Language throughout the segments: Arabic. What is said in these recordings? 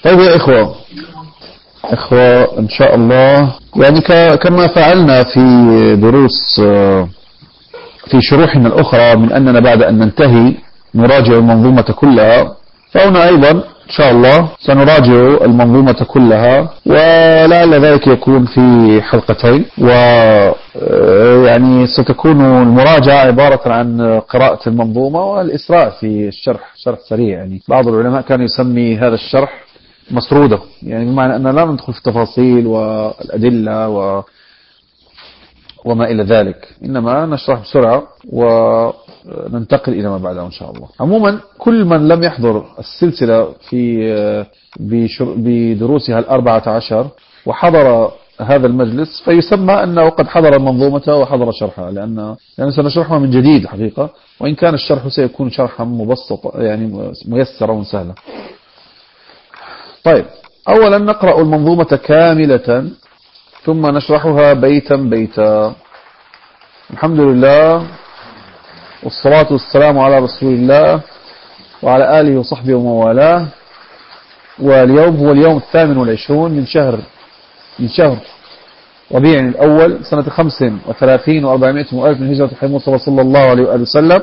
طيب يا إخوة إن شاء الله، يعني كما فعلنا في دروس في شروحنا الأخرى، من أننا بعد أن ننتهي نراجع المنظومة كلها، فهنا أيضا إن شاء الله سنراجع المنظومة كلها، ولعل ذلك يكون في حلقتين، ويعني ستكون المراجعة عبارة عن قراءة المنظومة والإسراع في الشرح، شرح سريع. يعني بعض العلماء كان يسمي هذا الشرح مسرودة، يعني بمعنى أننا لا ندخل في التفاصيل والأدلة وما إلى ذلك، إنما نشرح بسرعة وننتقل إلى ما بعده إن شاء الله. عموما كل من لم يحضر السلسلة بدروسها 14 وحضر هذا المجلس فيسمى أنه قد حضر المنظومة وحضر شرحها، لأن سنشرحها من جديد حقيقة، وإن كان الشرح سيكون شرحا مبسطا يعني ميسرا وسهلا. طيب، أولا نقرأ المنظومة كاملة ثم نشرحها بيتا بيتا. الحمد لله والصلاة والسلام على رسول الله وعلى آله وصحبه وموالاه. واليوم هو اليوم 28 من شهر ربيع الأول سنة 35 و400 وألف من هجرة الحبيب المصطفى صلى الله عليه وآله وسلم.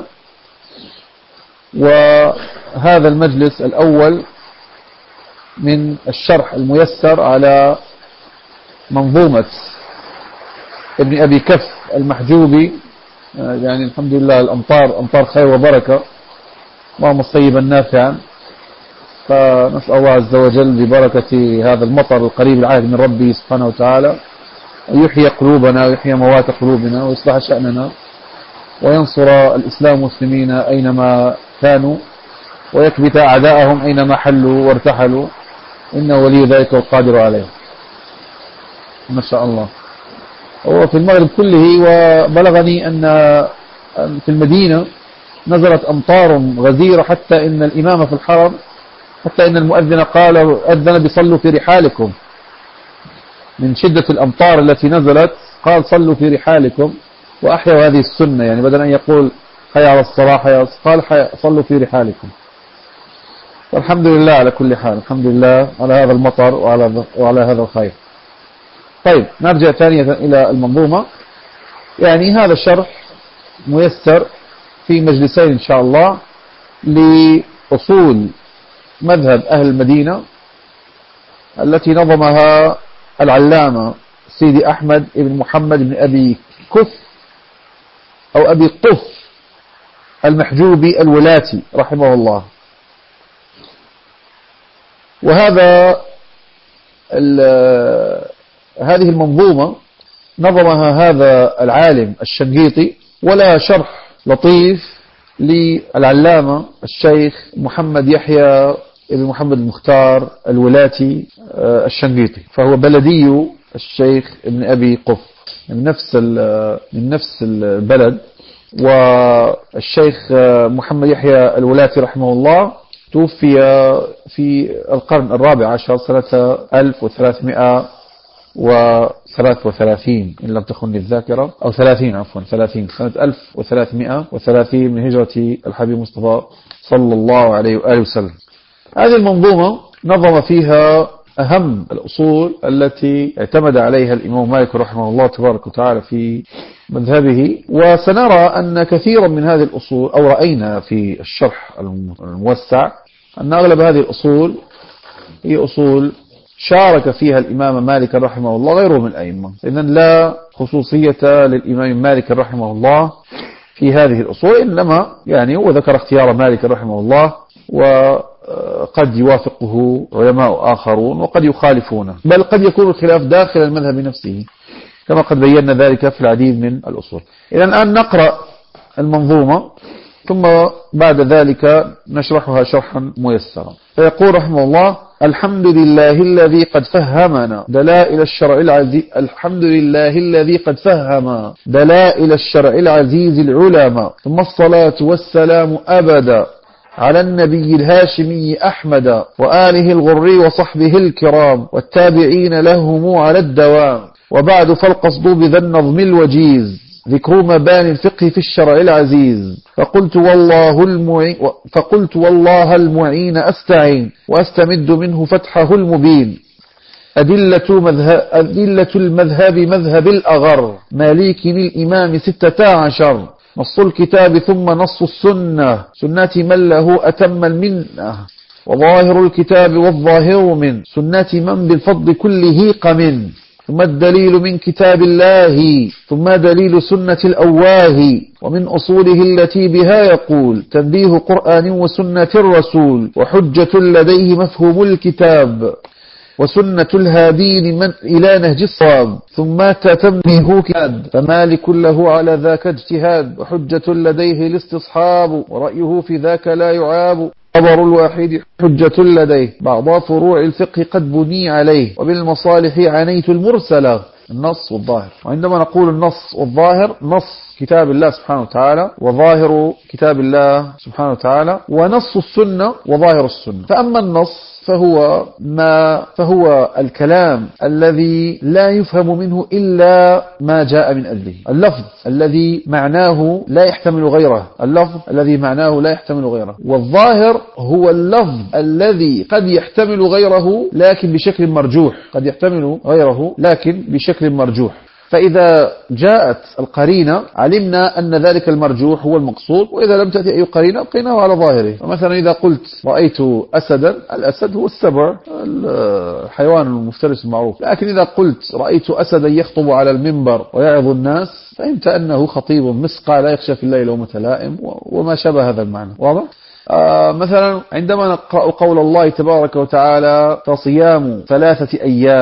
وهذا المجلس الأول من الشرح الميسر على منظومة ابن أبي كف المحجوبي. يعني الحمد لله الأمطار أمطار خير وبركة، اللهم صيبا نافعا. فنسأل الله عز وجل ببركة هذا المطر القريب العهد من ربي سبحانه وتعالى أن يحيي قلوبنا ويحيي موات قلوبنا ويصلح شأننا وينصر الإسلام والمسلمين أينما كانوا ويكبت أعداءهم أينما حلوا وارتحلوا، إنه ولي ذلك والقادر عليه. ما شاء الله. هو في المغرب كله، وبلغني أن في المدينة نزلت أمطار غزيرة، حتى إن الإمام في الحرم، حتى إن المؤذن قال أذن بصلوا في رحالكم من شدة الأمطار التي نزلت، قال صلوا في رحالكم وأحيوا هذه السنة، يعني بدل أن يقول حي على الصلاة قال صلوا في رحالكم. والحمد لله على كل حال، الحمد لله على هذا المطر وعلى هذا الخير. طيب، نرجع ثانية إلى المنظومة. يعني هذا الشرح ميسر في مجلسين إن شاء الله لأصول مذهب أهل المدينة التي نظمها العلامة سيدي أحمد بن محمد بن أبي كف أو أبي قف المحجوبي الولاتي رحمه الله. هذه المنظومة نظمها هذا العالم الشنقيطي، ولا شرح لطيف للعلامة الشيخ محمد يحيى بن محمد المختار الولاتي الشنقيطي، فهو بلدي الشيخ ابن أبي قف من نفس البلد. والشيخ محمد يحيى الولاتي رحمه الله توفي في القرن الرابع عشر سنة 1333 إن لم تخني الذاكرة، أو 30 سنة 1330 من هجرة الحبيب مصطفى صلى الله عليه وآله وسلم. هذه المنظومة نظم فيها أهم الأصول التي اعتمد عليها الإمام مالك رحمه الله تبارك وتعالى في مذهبه. وسنرى أن كثيرا من هذه الأصول، أو رأينا في الشرح الموسع، أن أغلب هذه الأصول هي أصول شارك فيها الإمام مالك رحمه الله غيره من الأئمة، إذن لا خصوصية للإمام مالك رحمه الله في هذه الأصول، إنما يعني هو ذكر اختيار مالك رحمه الله، وقد يوافقه علماء آخرون وقد يخالفونه، بل قد يكون الخلاف داخل المذهب نفسه كما قد بينا ذلك في العديد من الأصول. إذن الآن نقرأ المنظومة ثم بعد ذلك نشرحها شرحا ميسرا. فيقول رحمه الله: الحمد لله الذي قد فهمنا دلائل الشرع العزيز، الحمد لله الذي قد فهم دلائل الشرع العزيز العلماء، ثم الصلاة والسلام أبدا على النبي الهاشمي أحمد وآله الغر وصحبه الكرام والتابعين لهم على الدوام. وبعد، فالقصد بذا النظم الوجيز ذكر مباني الفقه في الشرع العزيز. فقلت والله المعين أستعين وأستمد منه فتحه المبين. أدلة المذهب مذهب الأغر مالك الإمام 16. نص الكتاب ثم نص السنة سنة من له أتم المنة. وظاهر الكتاب والظاهر من سنة من بالفضل كله قمن. ثم الدليل من كتاب الله ثم دليل سنة الأواه. ومن أصوله التي بها يقول تنبيه قرآن وسنة الرسول. وحجة لديه مفهوم الكتاب وسنة الهادين من إلى نهج الصواب. ثم تتمه كاد فمالك له على ذاك اجتهاد. وحجة لديه الاستصحاب ورأيه في ذاك لا يعاب. خبر الواحد حجة لديه بعض فروع الفقه قد بني عليه. وبالمصالح عنيت المرسلة النص والظاهر. وعندما نقول النص والظاهر نص كتاب الله سبحانه وتعالى وظاهر كتاب الله سبحانه وتعالى ونص السنة وظاهر السنة. فأما النص فهو الكلام الذي لا يفهم منه إلا ما جاء من أجله. اللفظ الذي معناه لا يحتمل غيره. والظاهر هو اللفظ الذي قد يحتمل غيره لكن بشكل مرجوح. فإذا جاءت القرينة علمنا أن ذلك المرجوح هو المقصود. وإذا لم تأتي أي قرينة بقيناه على ظاهره. فمثلا إذا قلت رأيت أسدا الأسد هو السبع الحيوان المفترس المعروف. لكن إذا قلت رأيت أسدا يخطب على المنبر ويعظ الناس فهمت أنه خطيب مسقى لا يخشى في الليل لومة لائم وما شابه هذا المعنى. واضح؟ مثلا عندما نقرأ قول الله تبارك وتعالى فصيام 3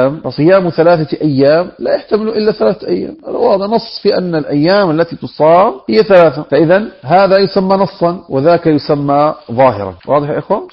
أيام لا يحتمل إلا 3 أيام. هذا نص في أن الأيام التي تصام هي 3. فإذا هذا يسمى نصا وذاك يسمى ظاهرا. واضح يا إخوان؟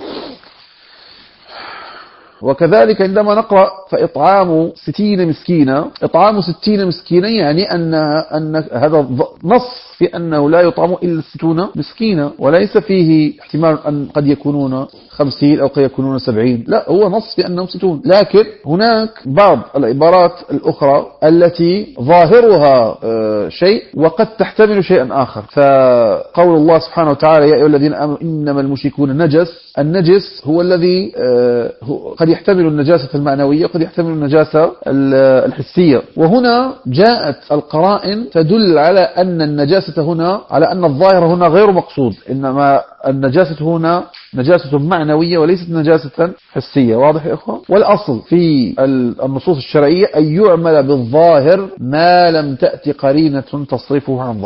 وكذلك عندما نقرأ فإطعام 60 مسكينا يعني أن هذا نص في أنه لا يطعم إلا 60 مسكينا وليس فيه احتمال أن قد يكونون 50 أو قد يكونون 70. لا هو نص في أنهم 60. لكن هناك بعض العبارات الأخرى التي ظاهرها شيء وقد تحتمل شيئا آخر. فقول الله سبحانه وتعالى يا أيها الذين آمنوا إنما المشركون نجس. النجس هو الذي قد يحتمل النجاسة المعنوية وقد يحتمل النجاسة الحسية. وهنا جاءت القرائن تدل على أن النجاسة هنا على أن الظاهر هنا غير مقصود. إنما النجاسة هنا نجاسة معنوية وليست نجاسة حسية. واضح يا إخوان؟ والأصل في النصوص الشرعية أن يعمل بالظاهر ما لم تأتي قرينة تصرفه عن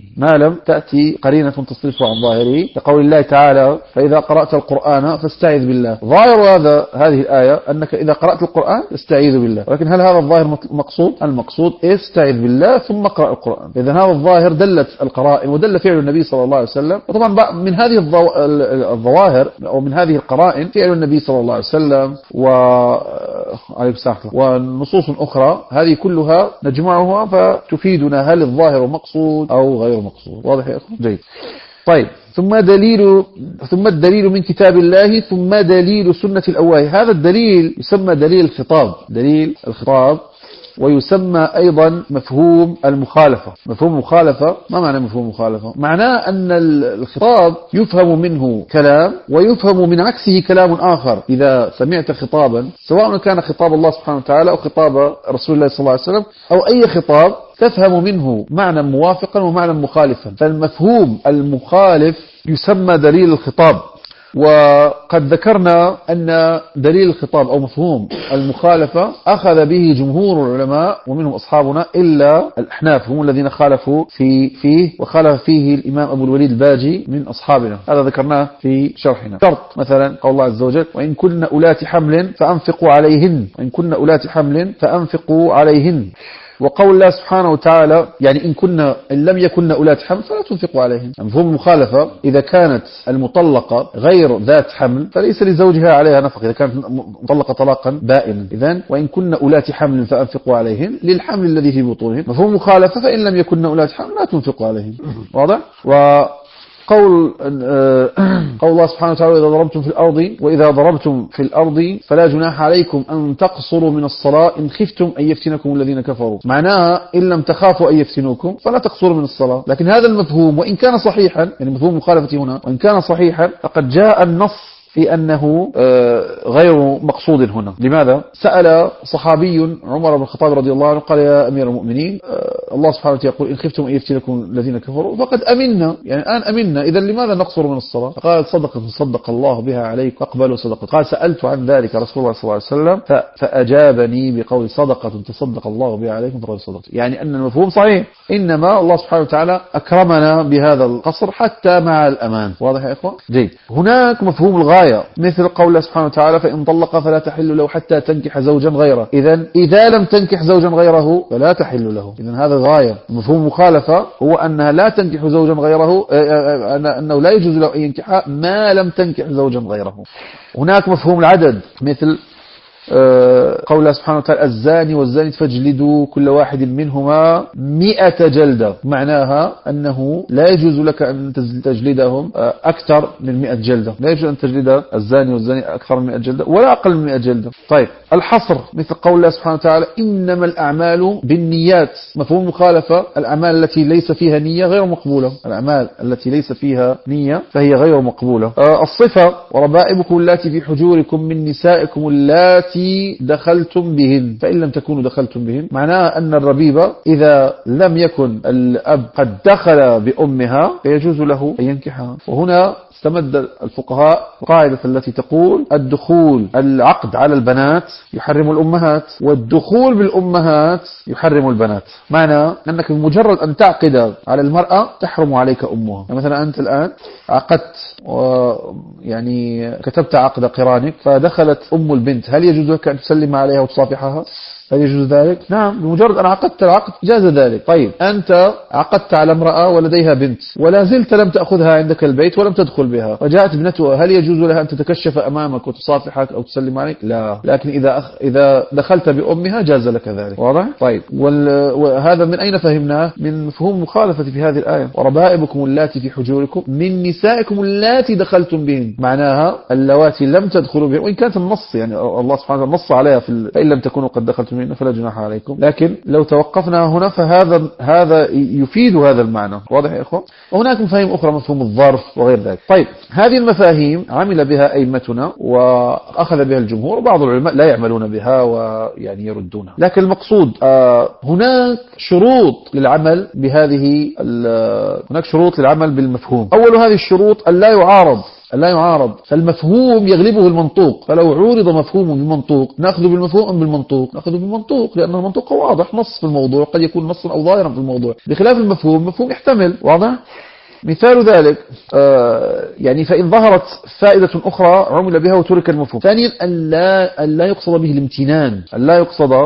ظاهره. كقول الله تعالى فإذا قرأت القرآن فاستعذ بالله. ظاهر هذه الآية أنك إذا قرأت القرآن استعيذ بالله. ولكن هل هذا الظاهر مقصود؟ المقصود استعذ بالله ثم قرأ القرآن. إذا هذا الظاهر دلت القرائن ودل فعل النبي صلى الله عليه وسلم. وطبعا من هذه الظواهر أو من هذه القرائن فعل النبي صلى الله عليه وسلم ونصوص أخرى. هذه كلها نجمعها فتفيدنا هل الظاهر مقصود أو غير مقصود. واضح يا أخوان؟ جيد. طيب ثم الدليل من كتاب الله ثم دليل سنة الأواه. هذا الدليل يسمى دليل الخطاب ويسمى أيضا مفهوم المخالفة. ما معنى مفهوم المخالفة؟ معناه أن الخطاب يفهم منه كلام ويفهم من عكسه كلام آخر. إذا سمعت خطابا سواء كان خطاب الله سبحانه وتعالى أو خطاب رسول الله صلى الله عليه وسلم أو أي خطاب تفهم منه معنى موافقا ومعنى مخالفا. فالمفهوم المخالف يسمى دليل الخطاب. وقد ذكرنا أن دليل الخطاب أو مفهوم المخالفة أخذ به جمهور العلماء ومنهم أصحابنا إلا الأحناف هم الذين خالفوا فيه وخالف فيه الإمام أبو الوليد الباجي من أصحابنا. هذا ذكرناه في شرحنا. شرط مثلا قول الله عز وجل وإن كن أولات حمل فأنفقوا عليهن. وقول الله سبحانه وتعالى يعني إن لم يكن أولاد حمل فلا تنفقوا عليهم. مفهوم المخالفة إذا كانت المطلقة غير ذات حمل فليس لزوجها عليها نفقة إذا كانت مطلقة طلاقا بائنا. إذن وإن كن أولاد حمل فأنفقوا عليهم للحمل الذي في بطونهم. مفهوم المخالفة فإن لم يكن أولاد حمل لا تنفقوا عليهم. واضح؟ قول الله سبحانه وتعالى: وإذا ضربتم في الأرض فلا جناح عليكم أن تقصروا من الصلاة إن خفتم أن يفتنكم الذين كفروا. معناها إن لم تخافوا أن يفتنوكم فلا تقصروا من الصلاة. لكن هذا المفهوم وإن كان صحيحا، يعني مفهوم المخالفة هنا وإن كان صحيحا، فقد جاء النص في أنه غير مقصود هنا. لماذا؟ سأل صحابي عمر بن الخطاب رضي الله عنه قال: يا أمير المؤمنين، الله سبحانه وتعالى يقول: إن خفتم أن يفتنكم الذين كفروا فقد أمنا، يعني الآن أمنا، إذا لماذا نقصر من الصلاة؟ فقال: صدق الله بها عليك، أقبلوا صدقة. قال: سألت عن ذلك رسول الله صلى الله عليه وسلم فأجابني بقول: صدقة تصدق الله بها عليكم فقد صدقت. يعني أن المفهوم صحيح، إنما الله سبحانه وتعالى أكرمنا بهذا القصر حتى مع الأمان. واضح يا إخوة؟ جيد. هناك مفهوم الغاية، مثل قول سبحانه وتعالى: فإن طلق فلا تحل له حتى تنكح زوجا غيره. إذا لم تنكح زوجا غيره فلا تحل له. هذا غاية. مفهوم مخالفة هو أنها لا تنكح زوجا غيره، أنه لا يجوز له أن ينكح ما لم تنكح زوجا غيره. هناك مفهوم العدد، مثل قول سبحانه وتعالى: الزاني والزانية فاجلدوا كل واحد منهما 100 جلدة. معناها أنه لا يجوز لك أن تجلدهم أكثر من 100 جلدة. لا يجوز أن تجلد الزاني والزانية أكثر من 100 جلدة ولا أقل من 100 جلدة. طيب، الحصر، مثل قول الله سبحانه وتعالى: إنما الأعمال بالنيات. مفهوم مخالفة: الأعمال التي ليس فيها نية غير مقبولة. الأعمال التي ليس فيها نية فهي غير مقبولة. الصفة: وربائبكم اللاتي في حجوركم من نسائكم اللاتي دخلتم بهن فإن لم تكونوا دخلتم بهن. معناها أن الربيبة إذا لم يكن الأب قد دخل بأمها فيجوز له أن ينكحها. وهنا استمد الفقهاء قاعدة التي تقول: الدخول العقد على البنات يحرم الأمهات، والدخول بالأمهات يحرم البنات. معنى أنك بمجرد أن تعقد على المرأة تحرم عليك أمها. يعني مثلا أنت الآن عقدت يعني كتبت عقد قرانك فدخلت أم البنت، هل يجوز لك أن تسلم عليها وتصافحها؟ هل يجوز ذلك؟ نعم، بمجرد أن عقدت العقد جاز ذلك. طيب، أنت عقدت على امرأة ولديها بنت ولا زلت لم تأخذها عندك البيت ولم تدخل بها، وجاءت ابنتها، هل يجوز لها أن تتكشف أمامك وتصافحك أو تسلم عليك؟ لا. لكن إذا دخلت بأمها جاز لك ذلك. واضح؟ طيب، وهذا من أين فهمناه؟ من مفهوم مخالفة في هذه الآية: وربائبكم اللاتي في حجوركم من نسائكم اللاتي دخلتم بهن. معناها اللواتي لم تدخلوا بهن، وإن كانت النص يعني الله سبحانه وتعالى نص عليها فإن لم تكونوا قد دخلتم فلا جناح عليكم. لكن لو توقفنا هنا فهذا يفيد هذا المعنى. واضح يا إخوة؟ وهناك مفاهيم أخرى، مفهوم الظرف وغير ذلك. طيب، هذه المفاهيم عمل بها أئمتنا وأخذ بها الجمهور، وبعض العلماء لا يعملون بها ويعني يردونها. لكن المقصود هناك شروط للعمل بهذه هناك شروط للعمل بالمفهوم. أول هذه الشروط أن لا يعارض، فالمفهوم يغلبه المنطوق. فلو عورض مفهوم بالمنطوق نأخذ بالمفهوم أم بالمنطوق؟ نأخذ بالمنطوق، لأن المنطوق واضح، نص في الموضوع، قد يكون نصا أو ظاهرا في الموضوع، بخلاف المفهوم يحتمل. واضح؟ مثال ذلك يعني فإن ظهرت فائدة أخرى عمل بها وترك المفهوم. ثانيا أن لا يقصد به الامتنان، أن لا يقصد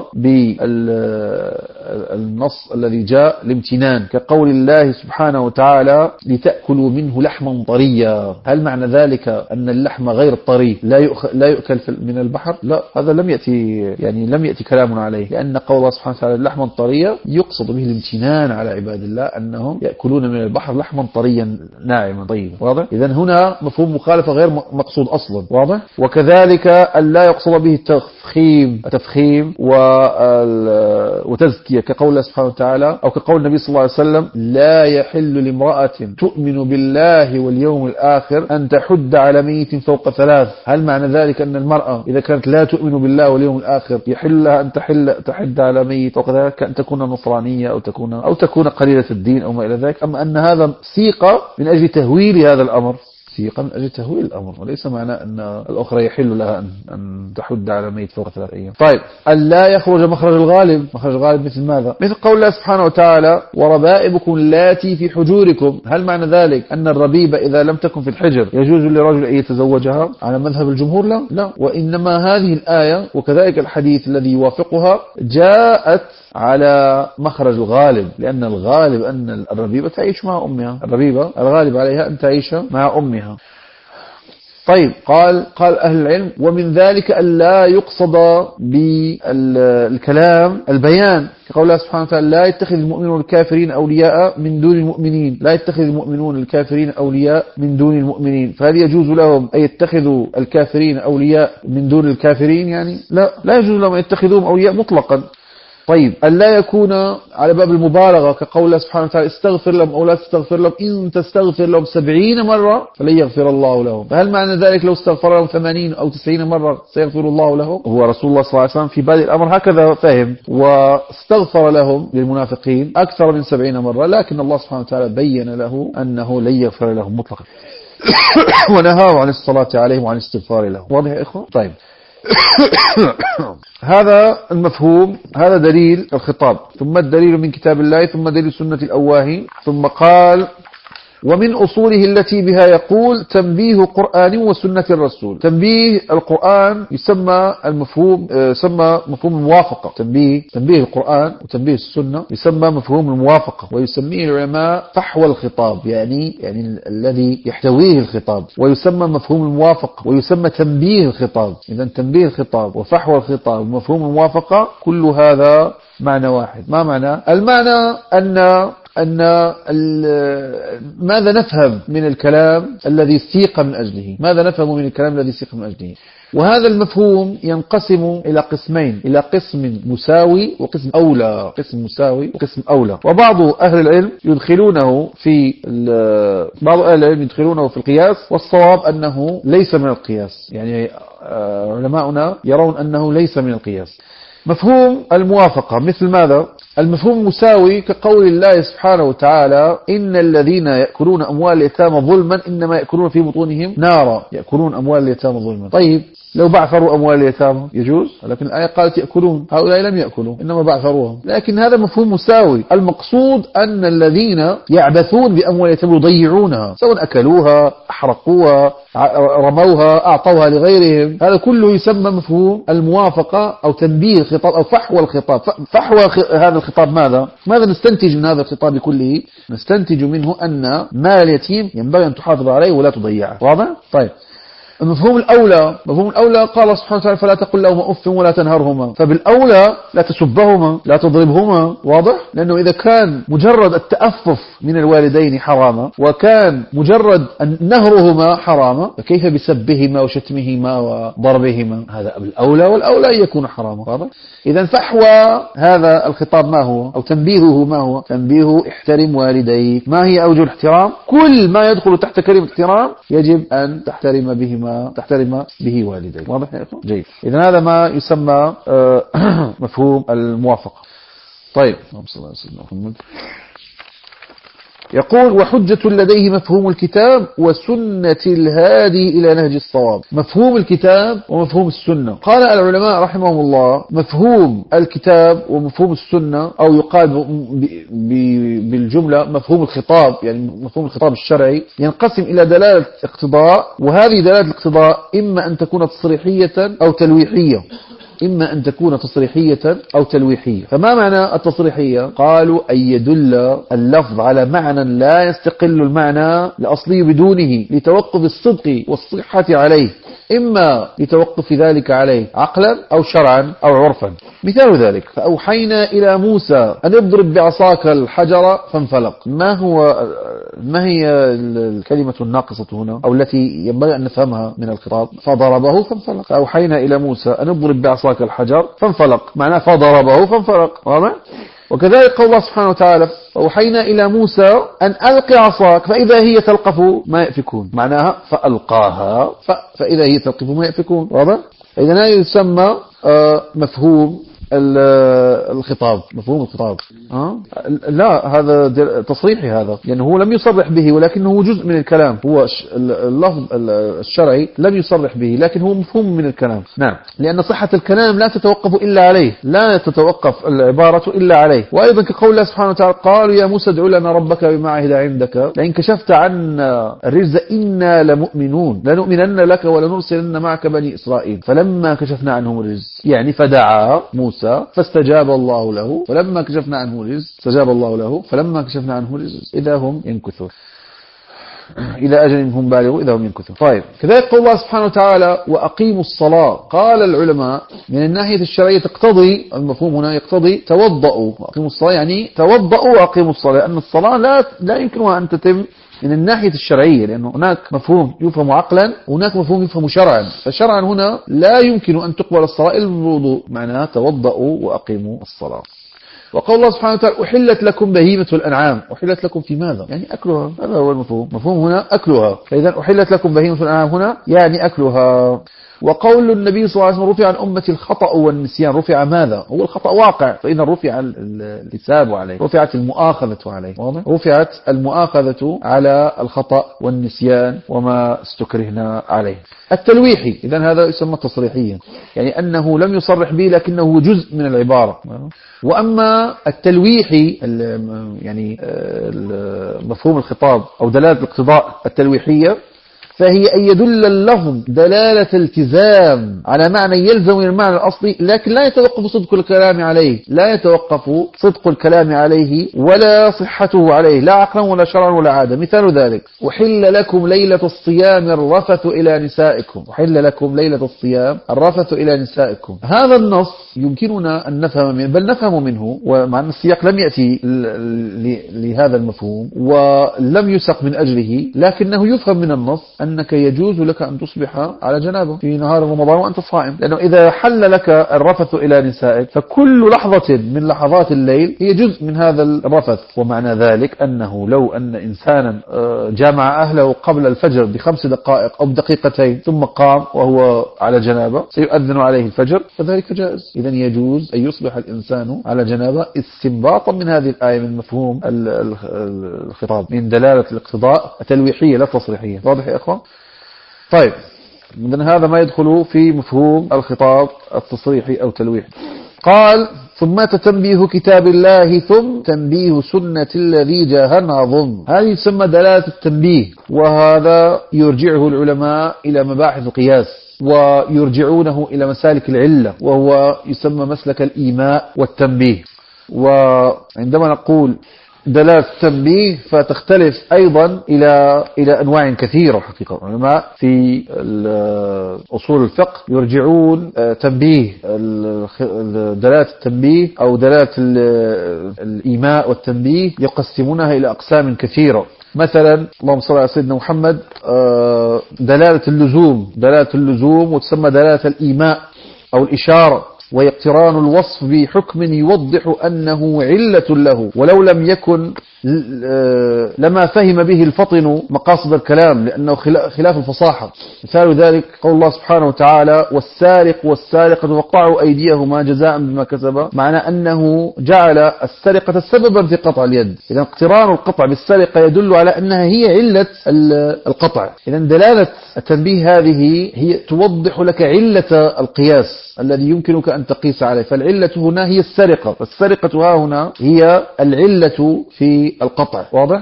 بالنص الذي جاء الامتنان، كقول الله سبحانه وتعالى: لتأكلوا منه لحما طريا. هل معنى ذلك أن اللحم غير الطري لا يؤكل من البحر؟ لا، هذا لم يأتي كلامنا عليه، لأن قول الله سبحانه وتعالى لحما طريا يقصد به الامتنان على عباد الله أنهم يأكلون من البحر لحما طريا ناعما طيبا. واضح؟ إذن هنا مفهوم مخالفة غير مقصود أصلا. واضح؟ وكذلك ألا يقصد به التفخيم وتزكية، كقول الله سبحانه وتعالى أو كقول النبي صلى الله عليه وسلم: لا يحل لامرأة تؤمن بالله واليوم الآخر أن تحد على ميت فوق 3. هل معنى ذلك أن المرأة إذا كانت لا تؤمن بالله واليوم الآخر يحل لها أن تحد على ميت فوق 3، كأن تكون نصرانية أو تكون قليلة الدين أو ما إلى ذلك؟ أما أن هذا سيقة من أجل تهويل هذا الأمر، من أجل تهويل الأمر، وليس معنى أن الأخرى يحل لها أن تحد على ميت فوق 3 أيام. طيب، ألا يخرج مخرج الغالب. مخرج الغالب مثل ماذا؟ مثل قول الله سبحانه وتعالى: وربائبكم اللاتي في حجوركم. هل معنى ذلك أن الربيبة إذا لم تكن في الحجر يجوز لرجل أن يتزوجها؟ على مذهب الجمهور لا. وإنما هذه الآية وكذلك الحديث الذي يوافقها جاءت على مخرج الغالب، لأن الغالب أن الربيبة تعيش مع أمها. الربيبة الغالب عليها أن تعيش مع أمها. طيب قال أهل العلم ومن ذلك أن لا يقصد بالكلام البيان، كقول الله سبحانه وتعالى لا يتخذ المؤمنون الكافرين أولياء من دون المؤمنين، لا يتخذ المؤمنون الكافرين أولياء من دون المؤمنين، فهل يجوز لهم أن يتخذوا الكافرين أولياء من دون الكافرين؟ يعني لا يجوز لهم أن يتخذوهم أولياء مطلقا. طيب ألا يكون على باب المبالغة كقول الله سبحانه وتعالى استغفر لهم أو لا تستغفر لهم، إن تستغفر لهم 70 مرة فلن يغفر الله لهم، فهل معنى ذلك لو استغفر لهم 80 أو 90 مرة سيغفر الله لهم؟ هو رسول الله صلى الله عليه وسلم في بادئ الأمر هكذا فهم، واستغفر لهم للمنافقين أكثر من 70 مرة، لكن الله سبحانه وتعالى بين له أنه لن يغفر لهم مطلقا ونهاه عن الصلاة عليهم وعن الاستغفار لهم. واضح يا إخوة؟ طيب هذا المفهوم، هذا دليل الخطاب، ثم الدليل من كتاب الله، ثم دليل سنة الأواهين، ثم قال ومن أصوله التي بها يقول تنبيه قرآن وسنة الرسول. تنبيه القرآن يسمى المفهوم يسمى مفهوم الموافقة، تنبيه القرآن وتنبيه السنة يسمى مفهوم الموافقة، ويسميه العلماء فحوى الخطاب، يعني الذي يحتويه الخطاب، ويسمى مفهوم الموافقة ويسمى تنبيه الخطاب. إذن تنبيه الخطاب وفحوى الخطاب ومفهوم الموافقة كل هذا معنى واحد. ما معنى؟ المعنى أن ماذا نفهم من الكلام الذي سيق من أجله، ماذا نفهم من الكلام الذي سيق من أجله. وهذا المفهوم ينقسم إلى قسمين، إلى قسم مساوي وقسم أولى، قسم مساوي وقسم أولى. وبعض أهل العلم يدخلونه في القياس، والصواب أنه ليس من القياس، يعني علماؤنا يرون أنه ليس من القياس. مفهوم الموافقة مثل ماذا؟ المفهوم المساوي كقول الله سبحانه وتعالى إن الذين يأكلون أموال اليتامى ظلما إنما يأكلون في بطونهم نارا، يأكلون أموال اليتامى ظلما. طيب لو بعثروا أموال اليتامى يجوز، لكن الآية قالت يأكلون، هؤلاء لم يأكلوا إنما بعثروهم، لكن هذا مفهوم مساوي. المقصود أن الذين يعبثون بأموال اليتامى يضيعونها، سواء أكلوها، أحرقوها، رموها، أعطوها لغيرهم، هذا كله يسمى مفهوم الموافقة أو تنبيه الخطاب أو فحوى الخطاب. فحوى هذا الخطاب ماذا نستنتج من هذا الخطاب كله؟ نستنتج منه أن مال اليتيم ينبغي أن تحافظ عليه ولا تضيعه. واضح؟ طيب المفهوم الأولى قال سبحانه وتعالى فلا تقل لهما أف ولا تنهرهما، فبالأولى لا تسبهما لا تضربهما. واضح؟ لأنه إذا كان مجرد التأفف من الوالدين حراما وكان مجرد نهرهما حراما، فكيف بسبهما وشتمهما وضربهما؟ هذا بالأولى، والأولى أن يكون حراما. واضح؟ إذا فحوى هذا الخطاب ما هو أو تنبيهه ما هو؟ تنبيه احترم والديك. ما هي أوجه الاحترام؟ كل ما يدخل تحت كلمة احترام يجب أن تحترم به والديك. واضح يا أخوان؟ جيد. إذن هذا ما يسمى مفهوم الموافقة. طيب صلى الله عليه وسلم. يقول وحجة لديه مفهوم الكتاب وسنة الهادي إلى نهج الصواب. مفهوم الكتاب ومفهوم السنة. قال العلماء رحمهم الله مفهوم الكتاب ومفهوم السنة، أو يقال بالجملة مفهوم الخطاب، يعني مفهوم الخطاب الشرعي ينقسم إلى دلالة اقتضاء، وهذه دلالة الاقتضاء إما أن تكون تصريحية أو تلويحية، فما معنى التصريحية؟ قالوا أن يدل اللفظ على معنى لا يستقل المعنى لأصله بدونه لتوقف الصدق والصحة عليه، إما لتوقف ذلك عليه عقلا أو شرعا أو عرفا. مثال ذلك فأوحينا إلى موسى أن اضرب بعصاك الحجر فانفلق. ما هي الكلمة الناقصة هنا أو التي ينبغي أن نفهمها من الخطاب؟ فضربه فانفلق. فأوحينا إلى موسى أن اضرب بعصاك الحجر فانفلق، معناه فضربه فانفلق. واضح؟ وكذلك قول الله سبحانه وتعالى وأوحينا إلى موسى أن ألقي عصاك فإذا هي تلقف ما يأفكون، معناها فألقاها فإذا هي تلقف ما يأفكون. واضح؟ إذن هذا يسمى مفهوم الخطاب، مفهوم الخطاب. لا هذا تصريحي، هذا يعني هو لم يصرح به ولكنه جزء من الكلام، هو اللفظ الشرعي لم يصرح به لكن هو مفهوم من الكلام. نعم، لأن صحة الكلام لا تتوقف إلا عليه، لا تتوقف العبارة إلا عليه. وأيضا كقول الله سبحانه وتعالى قالوا يا موسى ادع لنا ربك بما عهد عندك لئن كشفت عنا الرجز إنا لمؤمنون لنؤمنن لك ولنرسلن معك بني إسرائيل فلما كشفنا عنهم الرجز، يعني فدعا موسى فاستجاب الله له، فلما كشفنا عنه الرجز استجاب الله له، فلما كشفنا عنه الرجز إذا هم ينكثون. إلى أجل هم بالغوا إذا هم ينكثون. طيب، كذلك قول الله سبحانه وتعالى وأقيموا الصلاة. قال العلماء من الناحية الشرعية تقتضي، المفهوم هنا يقتضي توضأوا وأقيموا الصلاة، يعني توضأوا وأقيموا الصلاة، لأن الصلاة لا يمكنها أن تتم من الناحية الشرعية، لأنه هناك مفهوم يفهم عقلا وهناك مفهوم يفهم شرعا. فشرعا هنا لا يمكن أن تقبل الصلاة إلا بالوضوء، معناها توضأوا وأقيموا الصلاة. وقال الله سبحانه وتعالى أحلت لكم بهيمة الأنعام. أحلت لكم في ماذا؟ يعني أكلها، هذا هو المفهوم. مفهوم هنا أكلها، فإذا أحلت لكم بهيمة الأنعام هنا يعني أكلها. وقول النبي صلى الله عليه وسلم رفع عن أمة الخطأ والنسيان. رفع ماذا؟ هو الخطأ واقع، فإذا رفع الحساب عليه، رفعت المؤاخذة عليه، واضح؟ رفعت المؤاخذة على الخطأ والنسيان وما استكرهنا عليه. التلويحي إذن هذا يسمى تصريحيا، يعني أنه لم يصرح به لكنه جزء من العبارة. وأما التلويحي يعني مفهوم الخطاب أو دلالة الاقتضاء التلويحية، فهي أن يدل اللفظ دلالة التزام على معنى يلزم من المعنى الأصلي، لكن لا يتوقف صدق الكلام عليه، لا يتوقف صدق الكلام عليه ولا صحته عليه، لا عقلا ولا شرعا ولا عادة. مثال ذلك أحل لكم ليلة الصيام الرفث إلى نسائكم. أحل لكم ليلة الصيام الرفث إلى نسائكم. هذا النص يمكننا أن نفهم منه، بل نفهم منه، ومع أن السياق لم يأتي لهذا المفهوم ولم يسق من أجله، لكنه يفهم من النص أنك يجوز لك أن تصبح على جنابة في نهار رمضان وأنت صائم، لأنه إذا حل لك الرفث إلى نسائك فكل لحظة من لحظات الليل هي جزء من هذا الرفث. ومعنى ذلك أنه لو أن إنسانا جامع أهله قبل الفجر ب5 دقائق أو بدقيقتين ثم قام وهو على جنابة سيؤذن عليه الفجر، فذلك جائز. إذن يجوز أن يصبح الإنسان على جنابة استنباطا من هذه الآية من مفهوم الخطاب، من دلالة الاقتضاء التلويحية لا تصريحية. واضح يا أخوان؟ طيب، من هذا ما يدخل في مفهوم الخطاب التصريحي أو تلويحي. قال ثم تنبيه كتاب الله ثم تنبيه سنة الذي جاهرنا ضم. هذه تسمى دلالة التنبيه، وهذا يرجعه العلماء إلى مباحث القياس ويرجعونه إلى مسالك العلة، وهو يسمى مسلك الإيماء والتنبيه. وعندما نقول دلالة التنبيه فتختلف أيضا إلى أنواع كثيرة. حقيقة العلماء في أصول الفقه يرجعون تنبيه دلالة التنبيه أو دلالة الإيماء والتنبيه يقسمونها إلى أقسام كثيرة. مثلا اللهم صل على سيدنا محمد، دلالة اللزوم وتسمى دلالة الإيماء أو الإشارة، وهي اقتران الوصف بحكم يوضح أنه علة له، ولو لم يكن لما فهم به الفطن مقاصد الكلام، لأنه خلاف الفصاحة. مثال ذلك قول الله سبحانه وتعالى والسارق والسارقة فاقطعوا أيديهما جزاء بما كسبا، معنى أنه جعل السرقة سببا في قطع اليد. إذا اقتران القطع بالسرقة يدل على أنها هي علة القطع. إذا دلالة التنبيه هذه هي توضح لك علة القياس الذي يمكنك أن تقيس عليه. فالعلة هنا هي السرقة، فالسرقة ها هنا هي العلة في القطع. واضح؟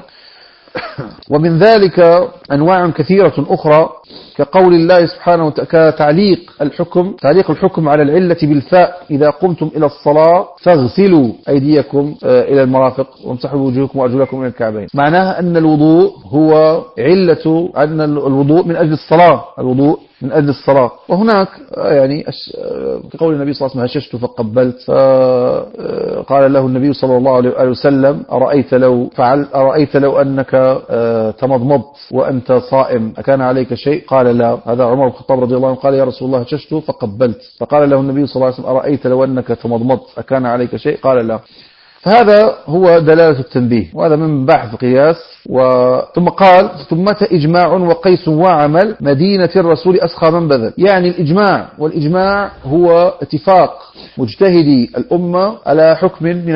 ومن ذلك أنواع كثيرة أخرى كقول الله سبحانه وتعالى تعليق الحكم على العلة بالفاء إذا قمتم إلى الصلاة فاغسلوا أيديكم إلى المرافق وامسحوا وجوهكم وأرجلكم إلى الكعبين. معناها أن الوضوء هو علة، أن الوضوء من أجل الصلاة، وهناك يعني كقول النبي صلى الله عليه وسلم هششت فقبلت، فقال له النبي صلى الله عليه وسلم أرأيت لو أنك تمضمضت وأنت صائم أكان عليك شيء؟ قال لا. هذا عمر بن الخطاب رضي الله عنه قال يا رسول الله هششت فقبلت، فقال له النبي صلى الله عليه وسلم أرأيت لو أنك تمضمضت أكان عليك شيء؟ قال لا. فهذا هو دلالة التنبيه، وهذا من بحث قياس. ثم قال ثم إجماع وقيس وعمل مدينة الرسول أسخى من بذل. يعني الإجماع، والإجماع هو اتفاق مجتهدي الأمة على حكم من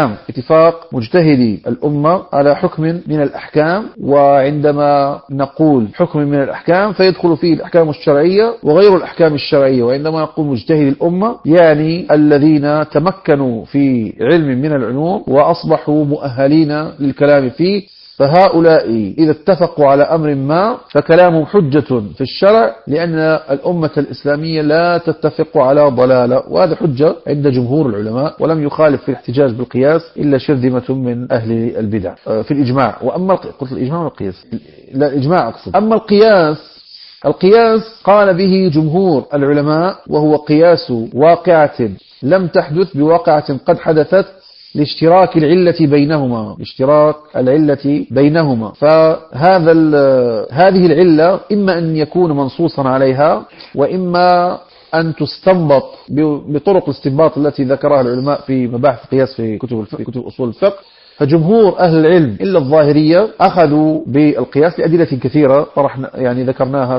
الأحكام، وعندما نقول حكم من الأحكام فيدخل فيه الأحكام الشرعية وغير الأحكام الشرعية. وعندما نقول مجتهدي الأمة يعني الذين تمكنوا في علم من العلوم وأصبحوا مؤهلين للكلام فيه فهؤلاء إذا اتفقوا على أمر ما فكلامهم حجة في الشرع، لأن الأمة الإسلامية لا تتفق على ضلالة، وهذا حجة عند جمهور العلماء، ولم يخالف في الاحتجاج بالقياس إلا شرذمة من أهل البدع في الإجماع. وأما قلت الإجماع والقياس، لا الإجماع أقصد. أما القياس قال به جمهور العلماء، وهو قياس واقعة لم تحدث بواقعة قد حدثت، لاشتراك العلة بينهما. هذه العلة إما أن يكون منصوصا عليها، وإما أن تستنبط بطرق الاستنباط التي ذكرها العلماء في مباحث القياس في كتب أصول الفقه. فجمهور أهل العلم إلا الظاهرية أخذوا بالقياس لأدلة كثيرة يعني ذكرناها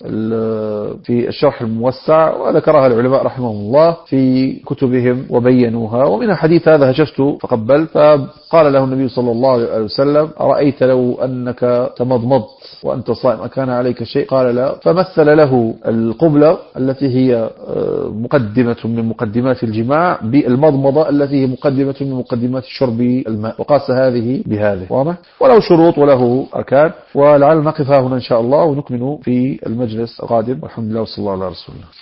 في الشرح الموسع، وذكرها العلماء رحمهم الله في كتبهم وبينوها. ومن حديث هذا هجست فقبلت، فقال له النبي صلى الله عليه وسلم: أرأيت لو أنك تمضمضت وأنت صائم أكان عليك شيء؟ قال لا. فمثل له القبلة التي هي مقدمة من مقدمات الجماع بالمضمضة التي هي مقدمة من مقدمات شرب الماء، وقاس هذه بهذه. واضح؟ وله شروط وله أركان. ولعل نقف هنا إن شاء الله ونكمل في المجلس القادم، والحمد لله وصلى الله على رسول الله.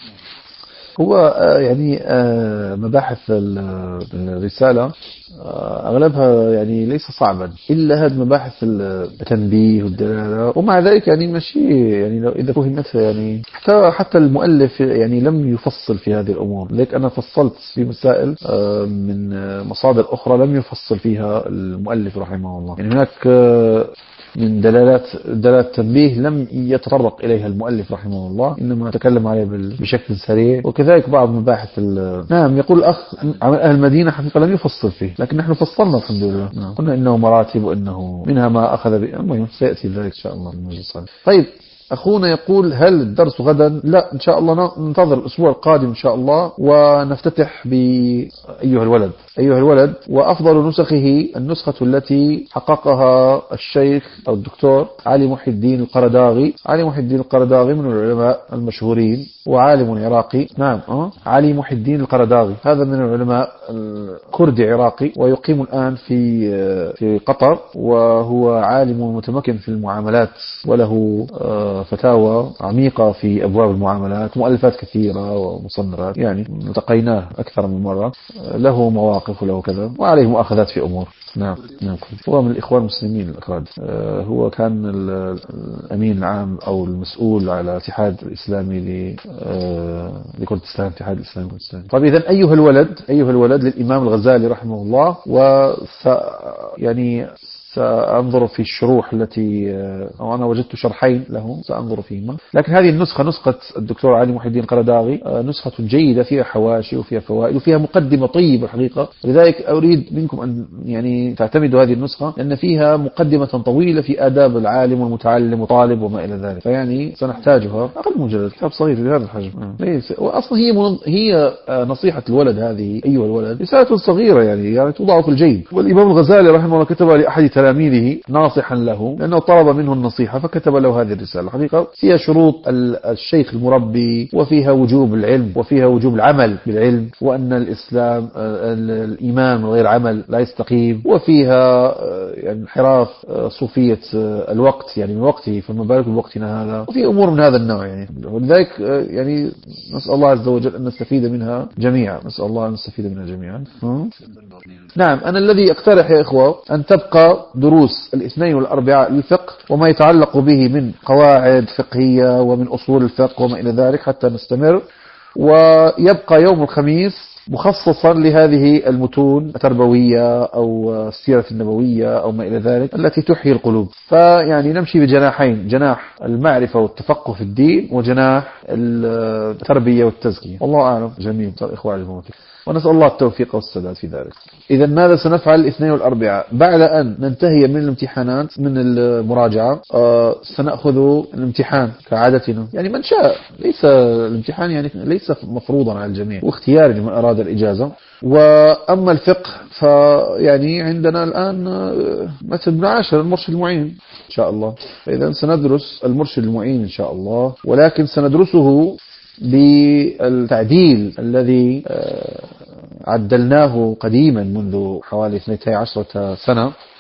هو يعني مباحث الرسالة أغلبها يعني ليس صعبا، إلا هذه مباحث التنبيه والدلالة، ومع ذلك يعني ماشي يعني لو إذا فهمت يعني حتى المؤلف يعني لم يفصل في هذه الأمور. لذلك أنا فصلت في مسائل من مصادر أخرى لم يفصل فيها المؤلف رحمه الله. يعني هناك من دلالات التنبيه لم يتطرق إليها المؤلف رحمه الله، إنما تكلم عليه بشكل سريع. وكذلك بعض مباحث نعم. يقول الأخ عن أهل المدينة حقيقة لم يفصل فيه، لكن نحن فصلنا الحمد لله. نعم. قلنا إنه مراتب، وإنه منها ما أخذ المهم سيأتي ذلك إن شاء الله المجلس. طيب، أخونا يقول: هل الدرس غدا؟ لا، إن شاء الله ننتظر الأسبوع القادم إن شاء الله، ونفتتح أيها الولد. وأفضل نسخه النسخة التي حققها الشيخ أو الدكتور علي محي الدين القرداغي. علي محي الدين القرداغي من العلماء المشهورين، وعالم عراقي. نعم، علي محي الدين القرداغي هذا من العلماء الكردي عراقي، ويقيم الآن في قطر، وهو عالم متمكن في المعاملات، وله فتاوى عميقة في أبواب المعاملات، مؤلفات كثيرة ومصنفات، يعني التقيناه أكثر من مرة. له مواقف وله كذا، وعليه مؤاخذات في أمور. نعم. هو من الإخوان المسلمين الأكراد. هو كان الأمين العام أو المسؤول على الاتحاد الإسلامي لكردستان، الاتحاد الإسلامي لكردستان. طيب، إذن أيها الولد للإمام الغزالي رحمه الله. يعني سأنظر في الشروح التي أنا وجدت شرحين له سأنظر فيهما، لكن هذه النسخة، نسخة الدكتور علي محي الدين القرداغي، نسخة جيدة فيها حواشي وفيها فوائد وفيها مقدمة طيبة الحقيقة. لذلك أريد منكم أن يعني تعتمدوا هذه النسخة، لأن فيها مقدمة طويلة في آداب العالم والمتعلم وطالب وما إلى ذلك، فيعني سنحتاجها. أقل مجلد، كتاب صغير في هذا الحجم. وأصلا هي نصيحة الولد هذه، أيها الولد، رسالة صغيرة يعني توضع في الجيب. والإمام الغزالي رحمه الله كتب لأحد تلاميذه ناصحا له، لأنه طلب منه النصيحة فكتب له هذه الرسالة. الحقيقة فيها شروط الشيخ المربي، وفيها وجوب العلم، وفيها وجوب العمل بالعلم، وأن الإسلام الإيمان وغير عمل لا يستقيم، وفيها يعني انحراف صوفية الوقت، يعني من وقته فما بالك بوقتنا هذا، وفي أمور من هذا النوع يعني. ولذلك يعني نسأل الله عز وجل أن نستفيد منها جميعا. نعم. أنا الذي أقترح يا إخوة أن تبقى دروس الاثنين والأربعاء للفقه وما يتعلق به من قواعد فقهية ومن أصول الفقه وما إلى ذلك حتى نستمر، ويبقى يوم الخميس مخصصا لهذه المتون التربوية أو السيرة النبوية أو ما إلى ذلك التي تحيي القلوب. فيعني نمشي بجناحين: جناح المعرفة والتفقه في الدين، وجناح التربية والتزكية. والله أعلم. جميل. إخواني الموتى، ونسأل الله التوفيق والسداد في ذلك. إذا ماذا سنفعل الاثنين والأربعاء؟ بعد أن ننتهي من الامتحانات، من المراجعة، سنأخذ الامتحان كعادتنا. يعني من شاء، ليس الامتحان يعني ليس مفروضا على الجميع، واختياري لمن أراد الإجازة. وأما الفقه فيعني عندنا الآن مثل ابن عاشر المرشد المعين إن شاء الله. فإذا سندرس المرشد المعين إن شاء الله، ولكن سندرسه بالتعديل الذي عدلناه قديما منذ حوالي 12 سنة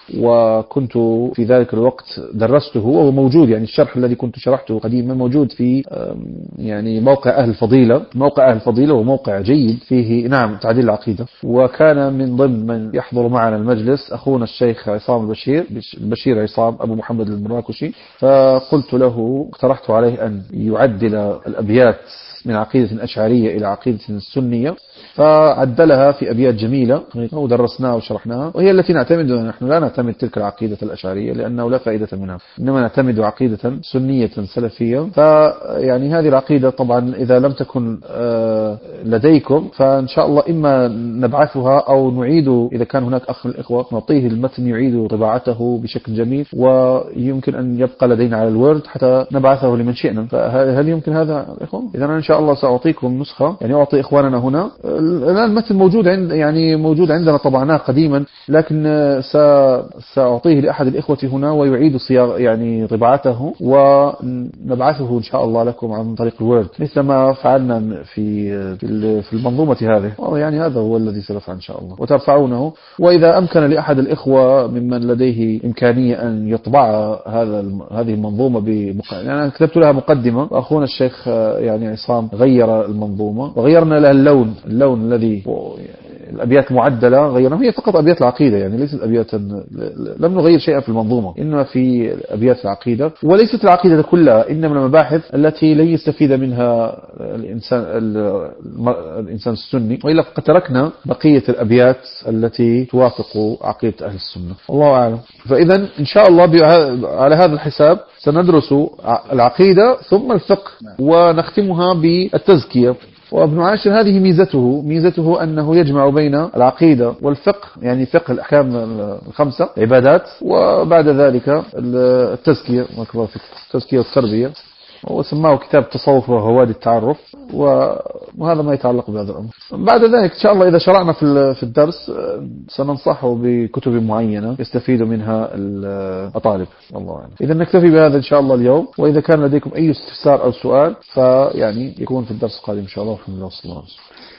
وكنت في ذلك الوقت درسته، وهو موجود يعني الشرح الذي كنت شرحته قديما موجود في يعني موقع أهل الفضيلة. موقع أهل الفضيلة هو موقع جيد فيه نعم تعديل العقيدة. وكان من ضمن من يحضر معنا المجلس أخونا الشيخ عصام البشير عصام أبو محمد المراكشي، فقلت له اقترحت عليه أن يعدل الأبيات من عقيدة أشعرية إلى عقيدة سنية، فعدلها في أبيات جميلة ودرسناها وشرحناها، وهي التي نعتمد. نحن لا نعتمد تلك العقيدة الأشعرية لأنه لا فائدة منها، إنما نعتمد عقيدة سنية سلفية. فيعني هذه العقيدة طبعا إذا لم تكن لديكم فإن شاء الله إما نبعثها أو نعيد، إذا كان هناك أخ من الإخوة نعطيه المتن يعيد طباعته بشكل جميل، ويمكن أن يبقى لدينا على الورد حتى نبعثه لمن شئنا. فهل يمكن هذا الإخوة؟ إذا أنا إن شاء الله سأعطيكم نسخة، يعني أعطي إخواننا هنا. الآن المتن موجود موجود عندنا طبعناه قديما، لكن سأعطيه لأحد الإخوة هنا ويعيد صياغة يعني طباعته ونبعثه إن شاء الله لكم عن طريق الوورد مثل ما فعلنا في المنظومة هذه. يعني هذا هو الذي سنفعل إن شاء الله وترفعونه. وإذا أمكن لأحد الإخوة ممن لديه إمكانية أن يطبع هذه المنظومة يعني أنا كتبت لها مقدمة، وأخونا الشيخ يعني عصام غير المنظومة وغيرنا لها اللون الذي الأبيات معدلة غيرنا، هي فقط أبيات العقيدة يعني ليست أبيات، لم نغير شيئا في المنظومة، إنما في أبيات العقيدة، وليست العقيدة كلها، إنما المباحث التي لن يستفيد منها الإنسان السني، وإلا فقد تركنا بقية الأبيات التي توافق عقيدة أهل السنة. الله أعلم. فإذا إن شاء الله على هذا الحساب سندرس العقيدة ثم الفقه ونختمها بالتزكية. وابن عاشر هذه ميزته أنه يجمع بين العقيدة والفقه، يعني فقه الأحكام الخمسة عبادات، وبعد ذلك التزكية والتربية، وسماه كتاب التصوف وهوادي التعرف، وهذا ما يتعلق بهذا الأمر. بعد ذلك إن شاء الله إذا شرعنا في الدرس سننصحه بكتب معينة يستفيد منها الطالب. الله أعلم. إذا نكتفي بهذا إن شاء الله اليوم، وإذا كان لديكم أي استفسار أو سؤال فيعني يكون في الدرس القادم إن شاء الله. والحمد لله والصلاة والسلام.